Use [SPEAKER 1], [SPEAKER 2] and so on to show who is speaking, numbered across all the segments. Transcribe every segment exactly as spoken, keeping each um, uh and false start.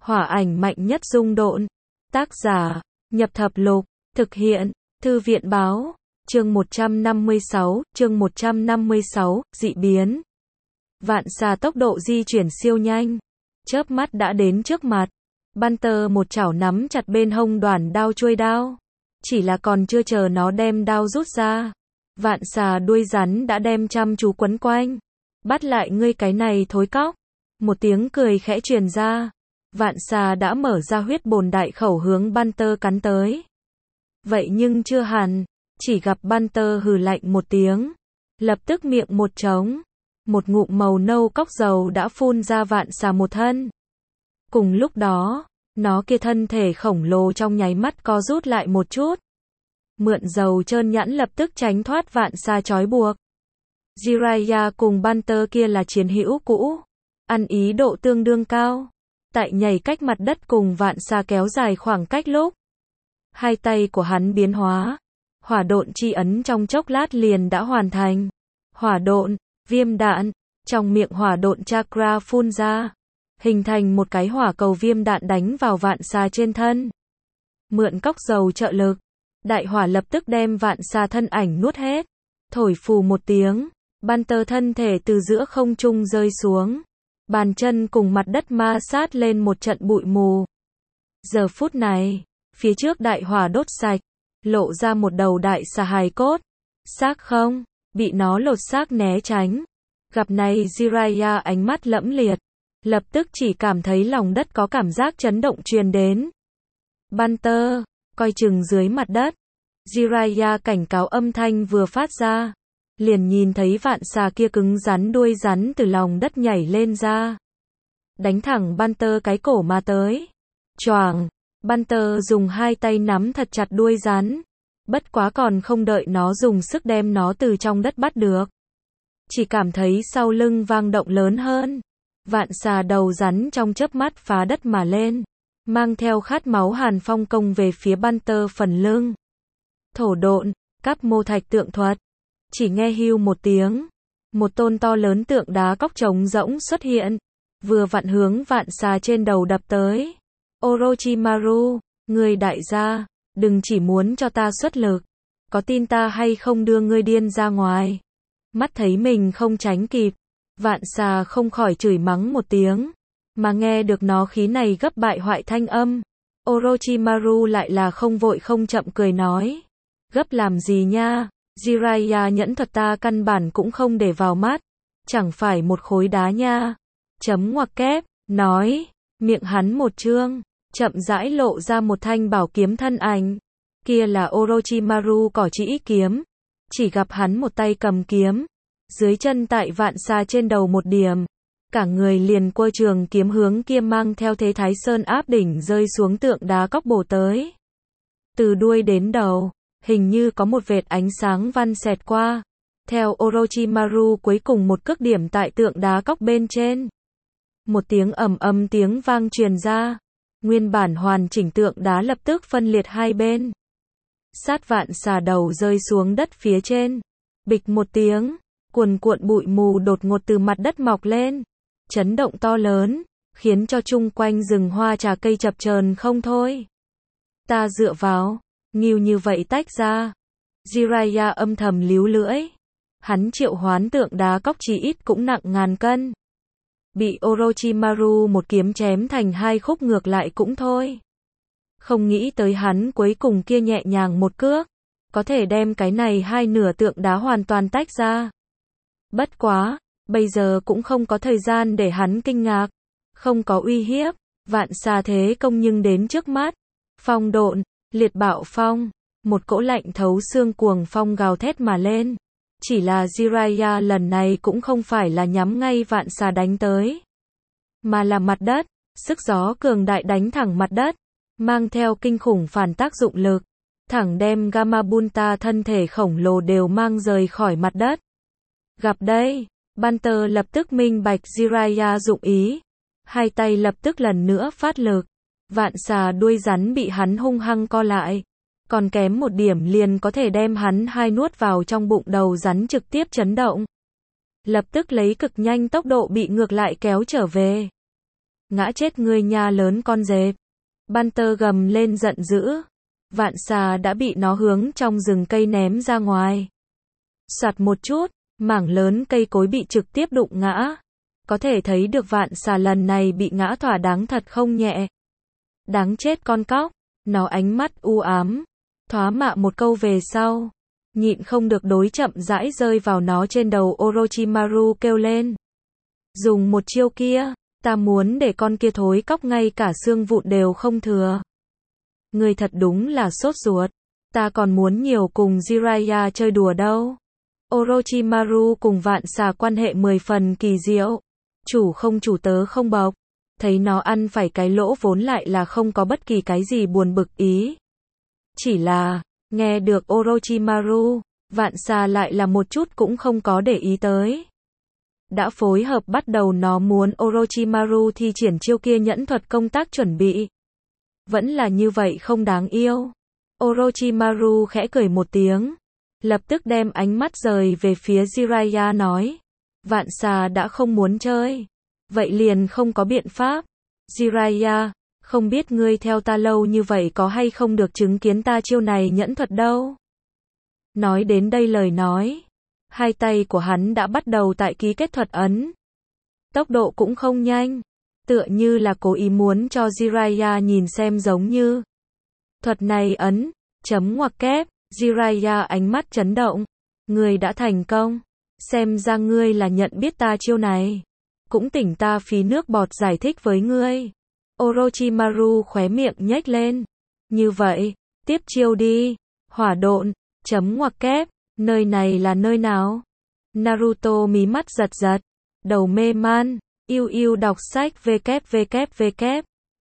[SPEAKER 1] Hỏa ảnh mạnh nhất rung độn. Tác giả, Nhập Thập Lục, thực hiện, Thư viện báo, chương một trăm năm mươi sáu, chương một trăm năm mươi sáu, dị biến. Vạn xà tốc độ di chuyển siêu nhanh, chớp mắt đã đến trước mặt. Banter một chảo nắm chặt bên hông đoản đao chuôi đao. Chỉ là còn chưa chờ nó đem đao rút ra, vạn xà đuôi rắn đã đem chăm chú quấn quanh. Bắt lại ngươi cái này thối cóc. Một tiếng cười khẽ truyền ra. Vạn xà đã mở ra huyết bồn đại khẩu hướng Banter cắn tới. Vậy nhưng chưa hẳn, chỉ gặp Banter hừ lạnh một tiếng, lập tức miệng một trống, một ngụm màu nâu cóc dầu đã phun ra vạn xà một thân. Cùng lúc đó, nó kia thân thể khổng lồ trong nháy mắt co rút lại một chút. Mượn dầu trơn nhẵn lập tức tránh thoát vạn xà trói buộc. Jiraiya cùng Banter kia là chiến hữu cũ, ăn ý độ tương đương cao. Tại nhảy cách mặt đất cùng vạn xà kéo dài khoảng cách lúc, hai tay của hắn biến hóa, hỏa độn chi ấn trong chốc lát liền đã hoàn thành. Hỏa độn, viêm đạn, trong miệng hỏa độn chakra phun ra, hình thành một cái hỏa cầu viêm đạn đánh vào vạn xà trên thân. Mượn cóc dầu trợ lực, đại hỏa lập tức đem vạn xà thân ảnh nuốt hết. Thổi phù một tiếng, Banter thân thể từ giữa không trung rơi xuống. Bàn chân cùng mặt đất ma sát lên một trận bụi mù. Giờ phút này, phía trước đại hỏa đốt sạch, lộ ra một đầu đại xà hài cốt. Xác không, bị nó lột xác né tránh. Gặp này Jiraiya ánh mắt lẫm liệt, lập tức chỉ cảm thấy lòng đất có cảm giác chấn động truyền đến. Banter, coi chừng dưới mặt đất. Jiraiya cảnh cáo âm thanh vừa phát ra, liền nhìn thấy vạn xà kia cứng rắn đuôi rắn từ lòng đất nhảy lên ra, đánh thẳng Banter cái cổ mà tới. Choàng, Banter dùng hai tay nắm thật chặt đuôi rắn, bất quá còn không đợi nó dùng sức đem nó từ trong đất bắt được, chỉ cảm thấy sau lưng vang động lớn hơn. Vạn xà đầu rắn trong chớp mắt phá đất mà lên, mang theo khát máu hàn phong công về phía Banter phần lưng. Thổ độn, cáp mô thạch tượng thuật. Chỉ nghe hưu một tiếng, một tôn to lớn tượng đá cóc trống rỗng xuất hiện, vừa vặn hướng vạn xà trên đầu đập tới. Orochimaru, ngươi đại gia, đừng chỉ muốn cho ta xuất lực, có tin ta hay không đưa ngươi điên ra ngoài. Mắt thấy mình không tránh kịp, vạn xà không khỏi chửi mắng một tiếng, mà nghe được nó khí này gấp bại hoại thanh âm. Orochimaru lại là không vội không chậm cười nói, gấp làm gì nha. Jiraiya nhẫn thuật ta căn bản cũng không để vào mắt, chẳng phải một khối đá nha. Chấm ngoặc kép, nói, miệng hắn một trương, chậm rãi lộ ra một thanh bảo kiếm thân ảnh. Kia là Orochimaru cỏ trĩ kiếm. Chỉ gặp hắn một tay cầm kiếm, dưới chân tại vạn xà trên đầu một điểm, cả người liền quơ trường kiếm hướng kia mang theo thế Thái Sơn áp đỉnh rơi xuống tượng đá cóc bổ tới. Từ đuôi đến đầu, hình như có một vệt ánh sáng văn xẹt qua. Theo Orochimaru cuối cùng một cước điểm tại tượng đá cóc bên trên. Một tiếng ầm ầm tiếng vang truyền ra. Nguyên bản hoàn chỉnh tượng đá lập tức phân liệt hai bên. Sát vạn xà đầu rơi xuống đất phía trên. Bịch một tiếng, cuồn cuộn bụi mù đột ngột từ mặt đất mọc lên. Chấn động to lớn, khiến cho chung quanh rừng hoa trà cây chập chờn không thôi. Ta dựa vào, nghiêu như vậy tách ra. Jiraiya âm thầm líu lưỡi. Hắn triệu hoán tượng đá cóc chỉ ít cũng nặng ngàn cân. Bị Orochimaru một kiếm chém thành hai khúc ngược lại cũng thôi. Không nghĩ tới hắn cuối cùng kia nhẹ nhàng một cước, có thể đem cái này hai nửa tượng đá hoàn toàn tách ra. Bất quá, bây giờ cũng không có thời gian để hắn kinh ngạc. Không có uy hiếp, vạn xà thế công nhưng đến trước mắt. Phong độn, liệt bạo phong, một cỗ lạnh thấu xương cuồng phong gào thét mà lên. Chỉ là Jiraiya lần này cũng không phải là nhắm ngay vạn xà đánh tới, mà là mặt đất. Sức gió cường đại đánh thẳng mặt đất, mang theo kinh khủng phản tác dụng lực, thẳng đem Gamabunta thân thể khổng lồ đều mang rời khỏi mặt đất. Gặp đây, Banter lập tức minh bạch Jiraiya dụng ý, hai tay lập tức lần nữa phát lực. Vạn xà đuôi rắn bị hắn hung hăng co lại, còn kém một điểm liền có thể đem hắn hai nuốt vào trong bụng đầu rắn trực tiếp chấn động. Lập tức lấy cực nhanh tốc độ bị ngược lại kéo trở về. ngã chết ngươi nha lớn con dẹp. Banter gầm lên giận dữ. Vạn xà đã bị nó hướng trong rừng cây ném ra ngoài. Soạt một chút, mảng lớn cây cối bị trực tiếp đụng ngã. Có thể thấy được vạn xà lần này bị ngã thỏa đáng thật không nhẹ. Đáng chết con cóc, nó ánh mắt u ám, thoá mạ một câu về sau. Nhịn không được đối chậm rãi rơi vào nó trên đầu. Orochimaru kêu lên. Dùng một chiêu kia, ta muốn để con kia thối cóc ngay cả xương vụn đều không thừa. Ngươi thật đúng là sốt ruột, ta còn muốn nhiều cùng Jiraiya chơi đùa đâu. Orochimaru cùng vạn xà quan hệ mười phần kỳ diệu. Chủ không chủ tớ không bộc. Thấy nó ăn phải cái lỗ vốn lại là không có bất kỳ cái gì buồn bực ý. Chỉ là, nghe được Orochimaru, vạn xà lại là một chút cũng không có để ý tới. Đã phối hợp bắt đầu nó muốn Orochimaru thi triển chiêu kia nhẫn thuật công tác chuẩn bị. Vẫn là như vậy không đáng yêu. Orochimaru khẽ cười một tiếng. Lập tức đem ánh mắt rời về phía Jiraiya nói. Vạn xà đã không muốn chơi. Vậy liền không có biện pháp. Jiraiya, không biết ngươi theo ta lâu như vậy có hay không được chứng kiến ta chiêu này nhẫn thuật đâu. Nói đến đây lời nói. Hai tay của hắn đã bắt đầu tại ký kết thuật ấn. Tốc độ cũng không nhanh. Tựa như là cố ý muốn cho Jiraiya nhìn xem giống như. Thuật này ấn, chấm ngoặc kép, Jiraiya ánh mắt chấn động. Ngươi đã thành công. Xem ra ngươi là nhận biết ta chiêu này. Cũng tỉnh ta phí nước bọt giải thích với ngươi. Orochimaru khóe miệng nhếch lên. Như vậy, tiếp chiêu đi. Hỏa độn, chấm ngoặc kép, nơi này là nơi nào? Naruto mí mắt giật giật. Đầu mê man. Yêu yêu đọc sách www.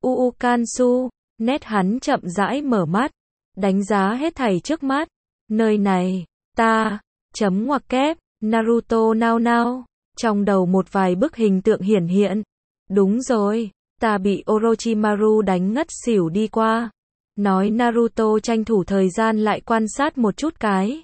[SPEAKER 1] Uukansu. Nét hắn chậm rãi mở mắt. Đánh giá hết thảy trước mắt. Nơi này, ta, chấm ngoặc kép, Naruto nao nao. Trong đầu một vài bức hình tượng hiển hiện. Đúng rồi, ta bị Orochimaru đánh ngất xỉu đi qua. Nói Naruto tranh thủ thời gian lại quan sát một chút cái.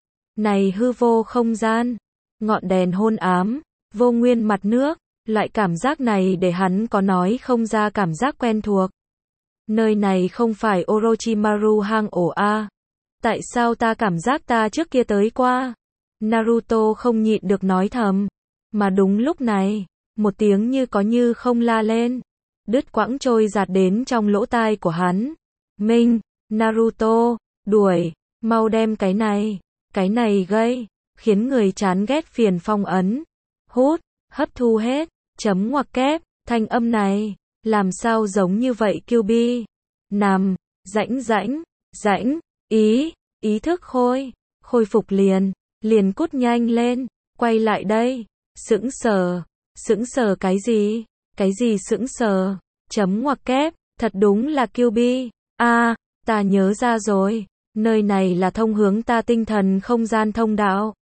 [SPEAKER 1] Này hư vô không gian, ngọn đèn hôn ám, vô nguyên mặt nước, loại cảm giác này để hắn có nói không ra cảm giác quen thuộc. Nơi này không phải Orochimaru hang ổ a. Tại sao ta cảm giác ta trước kia tới qua? Naruto không nhịn được nói thầm. Mà đúng lúc này, một tiếng như có như không la lên. Đứt quãng trôi giạt đến trong lỗ tai của hắn. Minh, Naruto, đuổi, mau đem cái này, cái này gây, khiến người chán ghét phiền phong ấn. Hút, hấp thu hết, chấm ngoặc kép, thanh âm này, làm sao giống như vậy Kyuubi. Nằm, rãnh rãnh, rãnh, ý, ý thức khôi, khôi phục liền, liền cút nhanh lên, quay lại đây, sững sờ, sững sờ cái gì, cái gì sững sờ, chấm ngoặc kép, thật đúng là Kyuubi. A, à, ta nhớ ra rồi, nơi này là thông hướng ta tinh thần không gian thông đạo.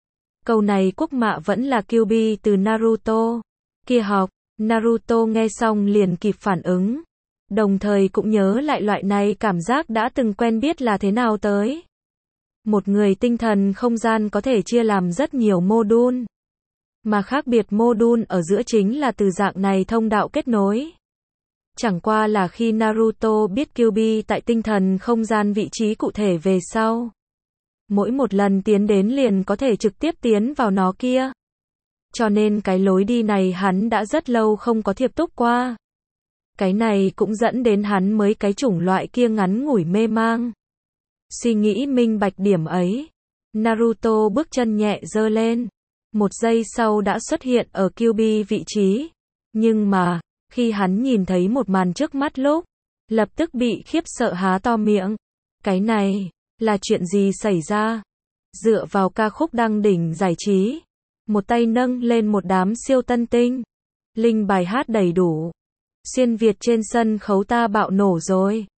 [SPEAKER 1] Câu này quốc mạ vẫn là Kyuubi từ Naruto. Kia học, Naruto nghe xong liền kịp phản ứng. Đồng thời cũng nhớ lại loại này cảm giác đã từng quen biết là thế nào tới. Một người tinh thần không gian có thể chia làm rất nhiều mô-đun. Mà khác biệt mô-đun ở giữa chính là từ dạng này thông đạo kết nối. Chẳng qua là khi Naruto biết Kyuubi tại tinh thần không gian vị trí cụ thể về sau. Mỗi một lần tiến đến liền có thể trực tiếp tiến vào nó kia. Cho nên cái lối đi này hắn đã rất lâu không có thiệp túc qua. Cái này cũng dẫn đến hắn mới cái chủng loại kia ngắn ngủi mê mang. Suy nghĩ minh bạch điểm ấy. Naruto bước chân nhẹ giơ lên. Một giây sau đã xuất hiện ở Kyuubi vị trí. Nhưng mà, khi hắn nhìn thấy một màn trước mắt lúc, lập tức bị khiếp sợ há to miệng. Cái này, là chuyện gì xảy ra? Dựa vào ca khúc đăng đỉnh giải trí. Một tay nâng lên một đám siêu tân tinh. Linh bài hát đầy đủ. Xuyên Việt trên sân khấu ta bạo nổ rồi.